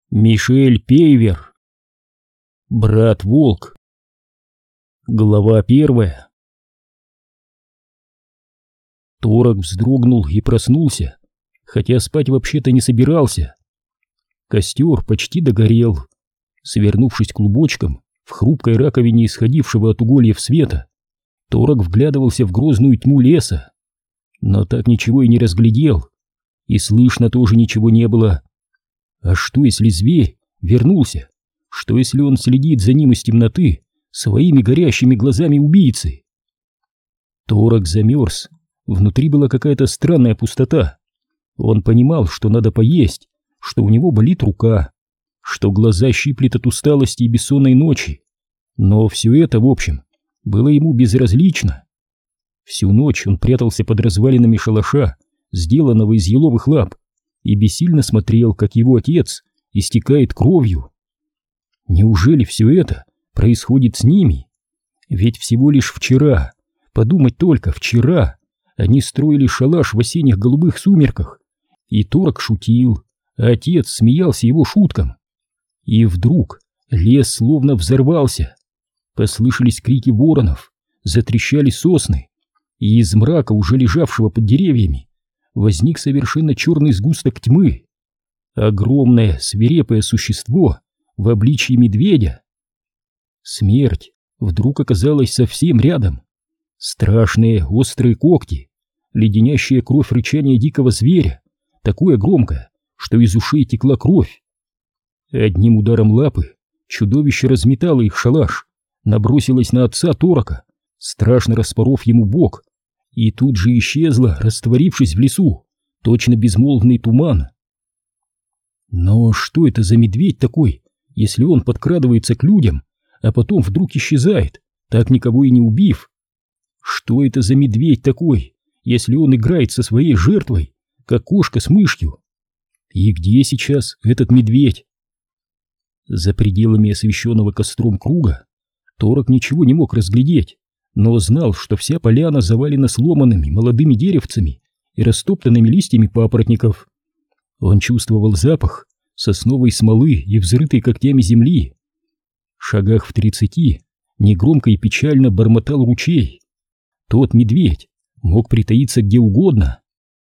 Мишель Пейвер. Брат-волк. Глава 1. Торок вздрогнул и проснулся, хотя спать вообще-то не собирался. Костер почти догорел. Свернувшись клубочком в хрупкой раковине исходившего от угольев света, Торок вглядывался в грозную тьму леса, но так ничего и не разглядел, и слышно тоже ничего не было. А что, если зверь вернулся? Что, если он следит за ним из темноты своими горящими глазами убийцы? Торок замерз. Внутри была какая-то странная пустота. Он понимал, что надо поесть, что у него болит рука, что глаза щиплет от усталости и бессонной ночи. Но все это, в общем, было ему безразлично. Всю ночь он прятался под развалинами шалаша, сделанного из еловых лап, и бессильно смотрел, как его отец истекает кровью. Неужели все это происходит с ними? Ведь всего лишь вчера, подумать только, вчера они строили шалаш в осенних голубых сумерках, и Торок шутил, а отец смеялся его шуткам. И вдруг лес словно взорвался. Послышались крики воронов, затрещали сосны, и из мрака, уже лежавшего под деревьями, возник совершенно черный сгусток тьмы. Огромное свирепое существо в обличье медведя. Смерть вдруг оказалась совсем рядом. Страшные острые когти, леденящая кровь рычание дикого зверя, такое громкое, что из ушей текла кровь. Одним ударом лапы чудовище разметало их шалаш, набросилось на отца Торока, страшно распоров ему бок, и тут же исчезла, растворившись в лесу, точно безмолвный туман. Но что это за медведь такой, если он подкрадывается к людям, а потом вдруг исчезает, так никого и не убив? Что это за медведь такой, если он играет со своей жертвой, как кошка с мышью? И где сейчас этот медведь? За пределами освещенного костром круга Торок ничего не мог разглядеть, но знал, что вся поляна завалена сломанными молодыми деревцами и растоптанными листьями папоротников. Он чувствовал запах сосновой смолы и взрытой когтями земли. В шагах в 30 негромко и печально бормотал ручей. Тот медведь мог притаиться где угодно.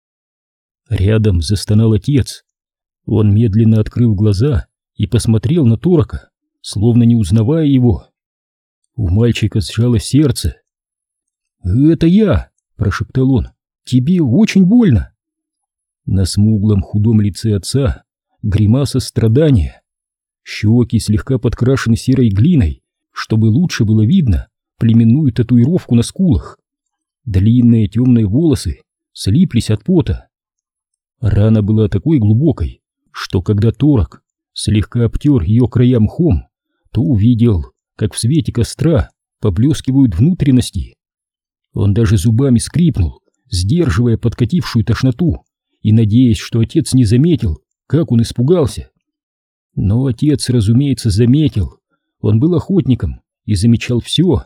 Рядом застонал отец. Он медленно открыл глаза и посмотрел на Торока, словно не узнавая его. У мальчика сжалось сердце. «Это я!» — прошептал он. «Тебе очень больно!» На смуглом худом лице отца гримаса страдания. Щеки слегка подкрашены серой глиной, чтобы лучше было видно племенную татуировку на скулах. Длинные темные волосы слиплись от пота. Рана была такой глубокой, что когда Торок слегка обтер ее края мхом, то увидел, как в свете костра поблескивают внутренности. Он даже зубами скрипнул, сдерживая подкатившую тошноту и надеясь, что отец не заметил, как он испугался. Но отец, разумеется, заметил. Он был охотником и замечал все.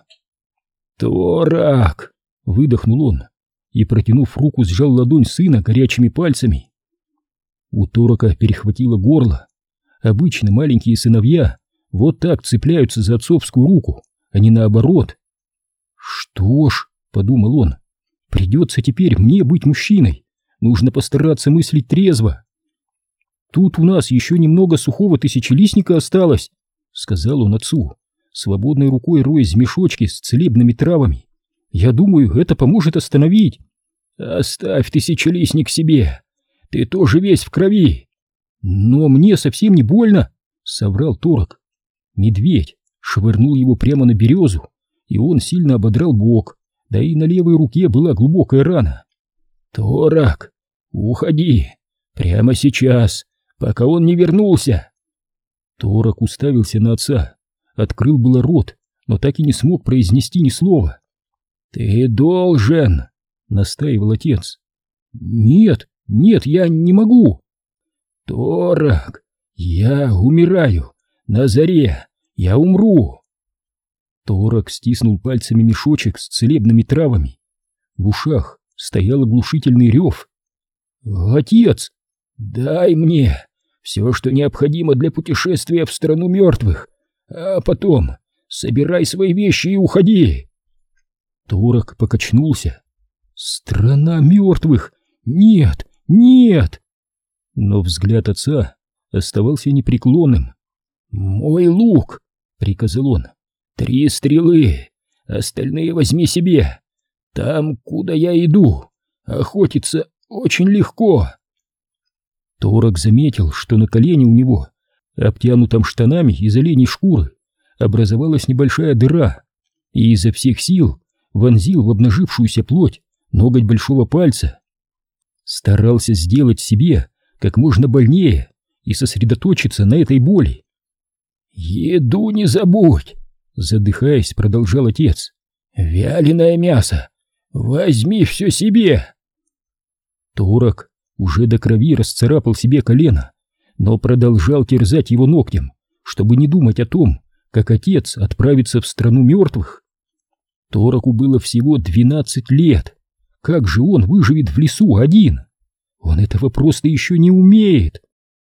«Торок!» — выдохнул он и, протянув руку, сжал ладонь сына горячими пальцами. У Торока перехватило горло. Обычно маленькие сыновья вот так цепляются за отцовскую руку, а не наоборот. «Что ж», — подумал он, — «придется теперь мне быть мужчиной. Нужно постараться мыслить трезво. Тут у нас еще немного сухого тысячелистника осталось», — сказал он отцу, свободной рукой роясь в мешочке с целебными травами. «Я думаю, это поможет остановить». «Оставь тысячелистник себе, ты тоже весь в крови». «Но мне совсем не больно», — соврал Торок. Медведь швырнул его прямо на березу, и он сильно ободрал бок, да и на левой руке была глубокая рана. «Торок, уходи, прямо сейчас, пока он не вернулся». Торок уставился на отца, открыл было рот, но так и не смог произнести ни слова. «Ты должен», — настаивал отец. «Нет, я не могу». «Торок, я умираю, на заре, я умру». Торок стиснул пальцами мешочек с целебными травами. В ушах стоял оглушительный рев. «Отец, дай мне все, что необходимо для путешествия в страну мертвых, а потом собирай свои вещи и уходи. Торок покачнулся. Страна мертвых! Нет, нет! Но взгляд отца оставался непреклонным. «Мой лук!» — приказал он. «3 стрелы, остальные возьми себе. Там, куда я иду, охотиться очень легко». Торок заметил, что на колене у него, обтянутом штанами из оленей шкуры, образовалась небольшая дыра, и изо всех сил вонзил в обнажившуюся плоть ноготь большого пальца. Старался сделать себе как можно больнее и сосредоточиться на этой боли. «Еду не забудь!» — задыхаясь, продолжал отец. «Вяленое мясо! Возьми все себе!» Торок уже до крови расцарапал себе колено, но продолжал терзать его ногтем, чтобы не думать о том, как отец отправится в страну мертвых. Тороку было всего 12 лет. Как же он выживет в лесу один? Он этого просто еще не умеет.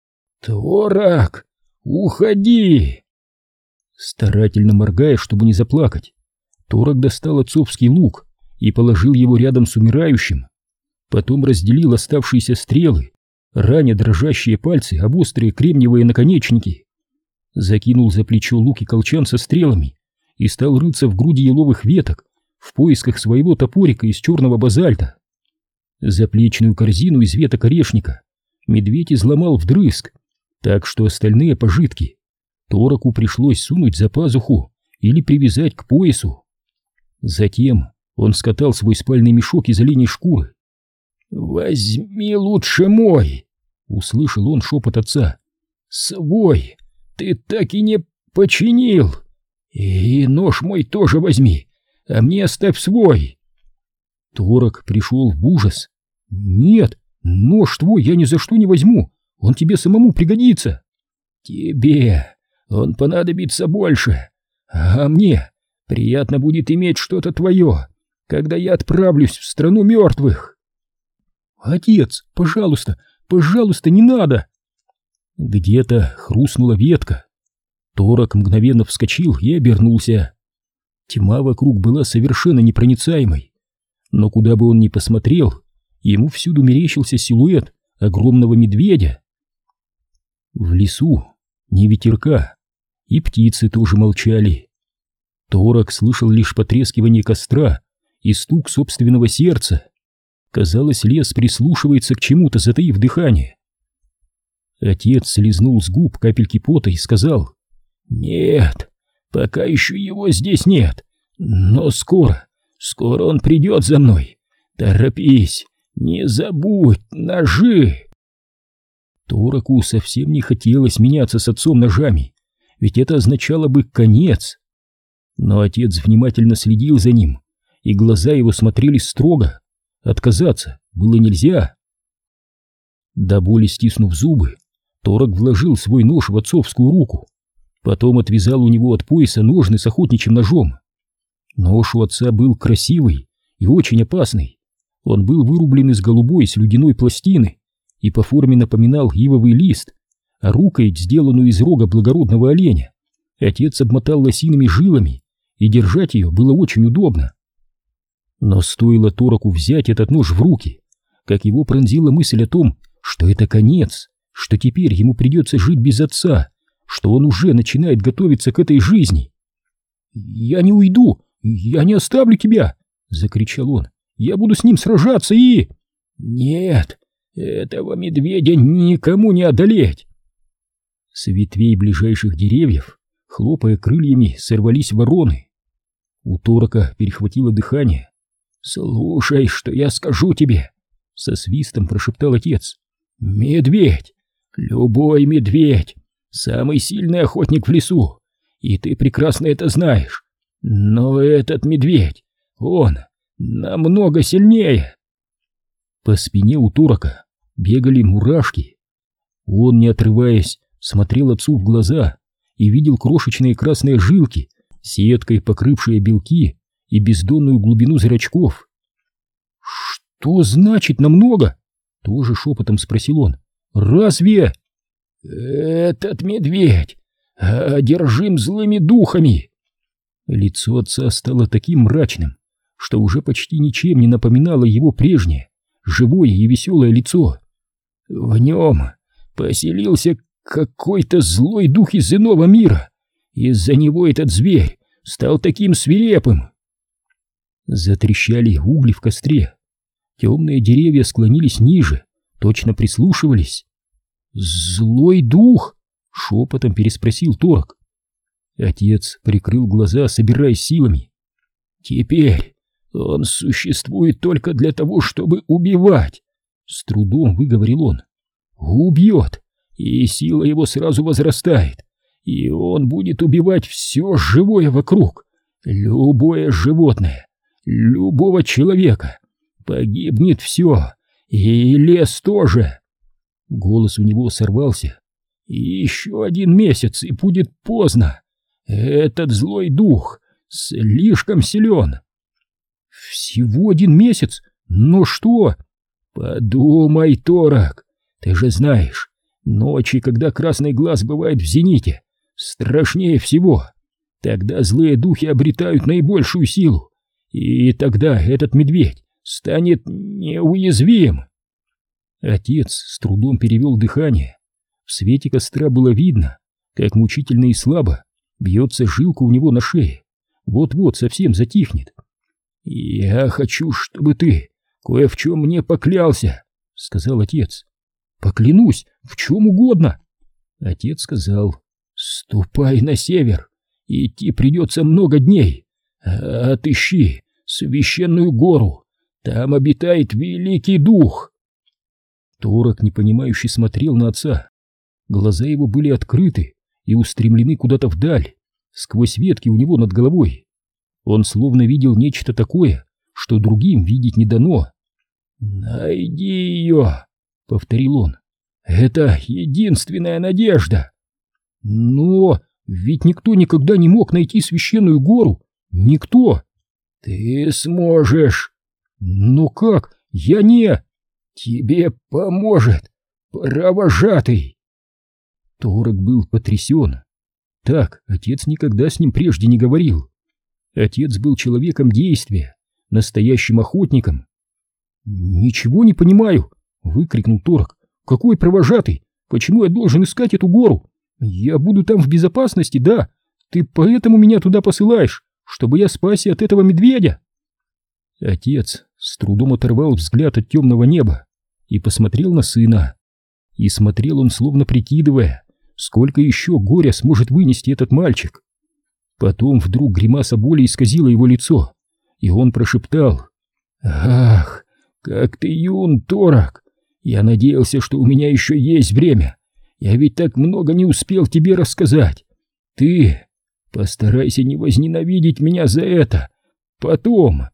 «Торок, уходи!» Старательно моргая, чтобы не заплакать, Торок достал отцовский лук и положил его рядом с умирающим. Потом разделил оставшиеся стрелы, раня дрожащие пальцы об острые кремниевые наконечники. Закинул за плечо лук и колчан со стрелами и стал рыться в груди еловых веток в поисках своего топорика из черного базальта. Заплечную корзину из веток орешника медведь изломал вдрызг, так что остальные пожитки Тороку пришлось сунуть за пазуху или привязать к поясу. Затем он скатал свой спальный мешок из оленей шкуры. «Возьми лучше мой!» — услышал он шепот отца. «Свой ты так и не починил! И нож мой тоже возьми, а мне оставь свой!» Торок пришел в ужас. «Нет, нож твой я ни за что не возьму, он тебе самому пригодится!» «Тебе он понадобится больше, а мне приятно будет иметь что-то твое, когда я отправлюсь в страну мертвых!» «Отец, пожалуйста, пожалуйста, не надо!» Где-то хрустнула ветка. Торок мгновенно вскочил и обернулся. Тьма вокруг была совершенно непроницаемой, но куда бы он ни посмотрел, ему всюду мерещился силуэт огромного медведя. В лесу ни ветерка, и птицы тоже молчали. Торок слышал лишь потрескивание костра и стук собственного сердца. Казалось, лес прислушивается к чему-то, затаив дыхание. Отец слезнул с губ капельки пота и сказал: «Нет, пока еще его здесь нет, но скоро он придет за мной. Торопись, не забудь ножи!» Тороку совсем не хотелось меняться с отцом ножами, ведь это означало бы конец. Но отец внимательно следил за ним, и глаза его смотрели строго. Отказаться было нельзя. До боли стиснув зубы, Торок вложил свой нож в отцовскую руку, потом отвязал у него от пояса ножны с охотничьим ножом. Нож у отца был красивый и очень опасный. Он был вырублен из голубой слюдяной пластины и по форме напоминал ивовый лист, а рукоять, сделанную из рога благородного оленя, отец обмотал лосиными жилами, и держать ее было очень удобно. Но стоило Тороку взять этот нож в руки, как его пронзила мысль о том, что это конец, что теперь ему придется жить без отца, что он уже начинает готовиться к этой жизни. «Я не уйду, я не оставлю тебя!» — закричал он. «Я буду с ним сражаться и...» «Нет, этого медведя никому не одолеть!» С ветвей ближайших деревьев, хлопая крыльями, сорвались вороны. У Торока перехватило дыхание. «Слушай, что я скажу тебе!» — со свистом прошептал отец. «Медведь! Любой медведь! Самый сильный охотник в лесу! И ты прекрасно это знаешь! Но этот медведь, он намного сильнее!» По спине у Торока бегали мурашки. Он, не отрываясь, смотрел отцу в глаза и видел крошечные красные жилки, сеткой покрывшие белки и бездонную глубину зрачков. «Что значит намного?» — тоже шепотом спросил он. «Разве?» Этот медведь одержим злыми духами. Лицо отца стало таким мрачным, что уже почти ничем не напоминало его прежнее, живое и веселое лицо. В нем поселился какой-то злой дух из иного мира. Из-за него этот зверь стал таким свирепым. Затрещали угли в костре. Темные деревья склонились ниже, точно прислушивались. «Злой дух?» — шепотом переспросил Торок. Отец прикрыл глаза, собираясь силами. «Теперь он существует только для того, чтобы убивать», — с трудом выговорил он. «Убьет, и сила его сразу возрастает, и он будет убивать все живое вокруг, любое животное, любого человека. Погибнет все, и лес тоже». Голос у него сорвался. «И еще 1 месяц, и будет поздно. Этот злой дух слишком силен». «Всего 1 месяц? Но что?» «Подумай, Торок, ты же знаешь, ночи, когда красный глаз бывает в зените, страшнее всего. Тогда злые духи обретают наибольшую силу, и тогда этот медведь станет неуязвим». Отец с трудом перевел дыхание. В свете костра было видно, как мучительно и слабо бьется жилка у него на шее. Вот-вот совсем затихнет. «Я хочу, чтобы ты кое в чем мне поклялся», — сказал отец. «Поклянусь в чем угодно». Отец сказал: «Ступай на север, идти придется много дней. Отыщи священную гору, там обитает великий дух». Торок непонимающе смотрел на отца. Глаза его были открыты и устремлены куда-то вдаль, сквозь ветки у него над головой. Он словно видел нечто такое, что другим видеть не дано. «Найди ее», — повторил он. «Это единственная надежда». «Но ведь никто никогда не мог найти священную гору. Никто». «Ты сможешь». «Но как? Я не...» «Тебе поможет провожатый». Торок был потрясен. Так отец никогда с ним прежде не говорил. Отец был человеком действия, настоящим охотником. «Ничего не понимаю!» — выкрикнул Торок. «Какой провожатый? Почему я должен искать эту гору? Я буду там в безопасности, да? Ты поэтому меня туда посылаешь, чтобы я спасся от этого медведя?» Отец с трудом оторвал взгляд от темного неба и посмотрел на сына. И смотрел он, словно прикидывая, сколько еще горя сможет вынести этот мальчик. Потом вдруг гримаса боли исказила его лицо, и он прошептал: «Ах, как ты юн, Торок! Я надеялся, что у меня еще есть время. Я ведь так много не успел тебе рассказать. Ты постарайся не возненавидеть меня за это. Потом...»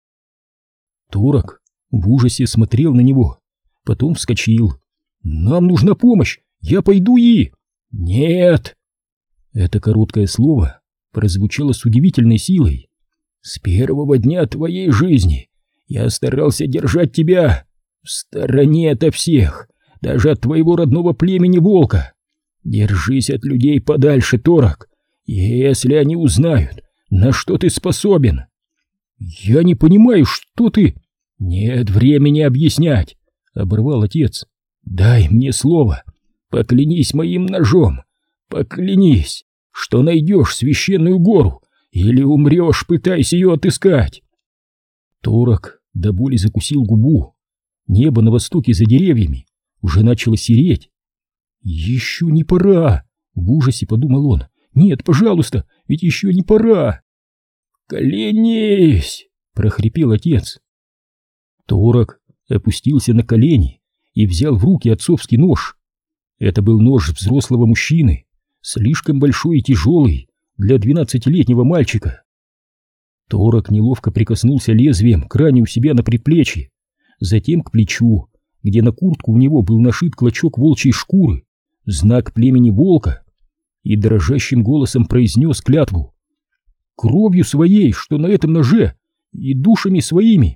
Торок в ужасе смотрел на него, потом вскочил. «Нам нужна помощь! Я пойду и...» «Нет!» Это короткое слово прозвучало с удивительной силой. «С первого дня твоей жизни я старался держать тебя в стороне ото всех, даже от твоего родного племени волка. Держись от людей подальше, Торок, если они узнают, на что ты способен». «Я не понимаю, что ты...» «Нет времени объяснять», — оборвал отец. «Дай мне слово, поклянись моим ножом, поклянись, что найдешь священную гору, или умрешь, пытаясь ее отыскать». Торок до боли закусил губу. Небо на востоке за деревьями уже начало сереть. «Еще не пора!» — в ужасе подумал он. «Нет, пожалуйста, ведь еще не пора!» «Клянись!» — прохрипел отец. Торок опустился на колени и взял в руки отцовский нож. Это был нож взрослого мужчины, слишком большой и тяжелый для 12-летнего мальчика. Торок неловко прикоснулся лезвием к ране у себя на предплечье, затем к плечу, где на куртку у него был нашит клочок волчьей шкуры, знак племени волка, и дрожащим голосом произнес клятву: «Кровью своей, что на этом ноже, и душами своими,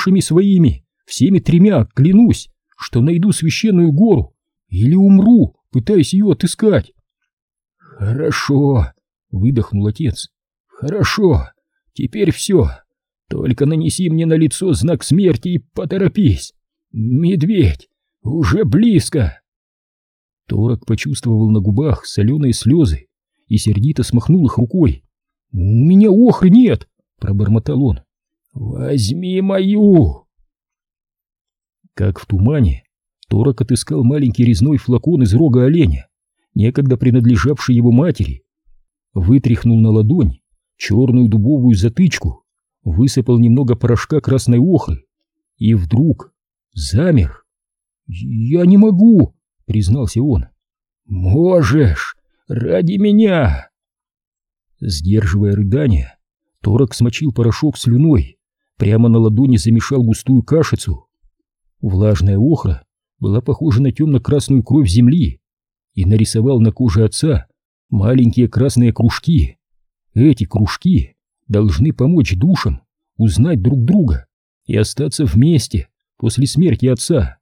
всеми 3 клянусь, что найду священную гору или умру, пытаясь ее отыскать. «Хорошо», — выдохнул отец. «Хорошо, теперь все. Только нанеси мне на лицо знак смерти и поторопись. Медведь уже близко». Торок почувствовал на губах соленые слезы и сердито смахнул их рукой. «У меня охры нет!» — пробормотал он. «Возьми мою!» Как в тумане, Торок отыскал маленький резной флакон из рога оленя, некогда принадлежавший его матери, вытряхнул на ладонь черную дубовую затычку, высыпал немного порошка красной охры и вдруг замер. «Я не могу!» — признался он. «Можешь! Ради меня!» Сдерживая рыдания, Торок смочил порошок слюной, прямо на ладони замешал густую кашицу. Влажная охра была похожа на темно-красную кровь земли и нарисовал на коже отца маленькие красные кружки. Эти кружки должны помочь душам узнать друг друга и остаться вместе после смерти отца.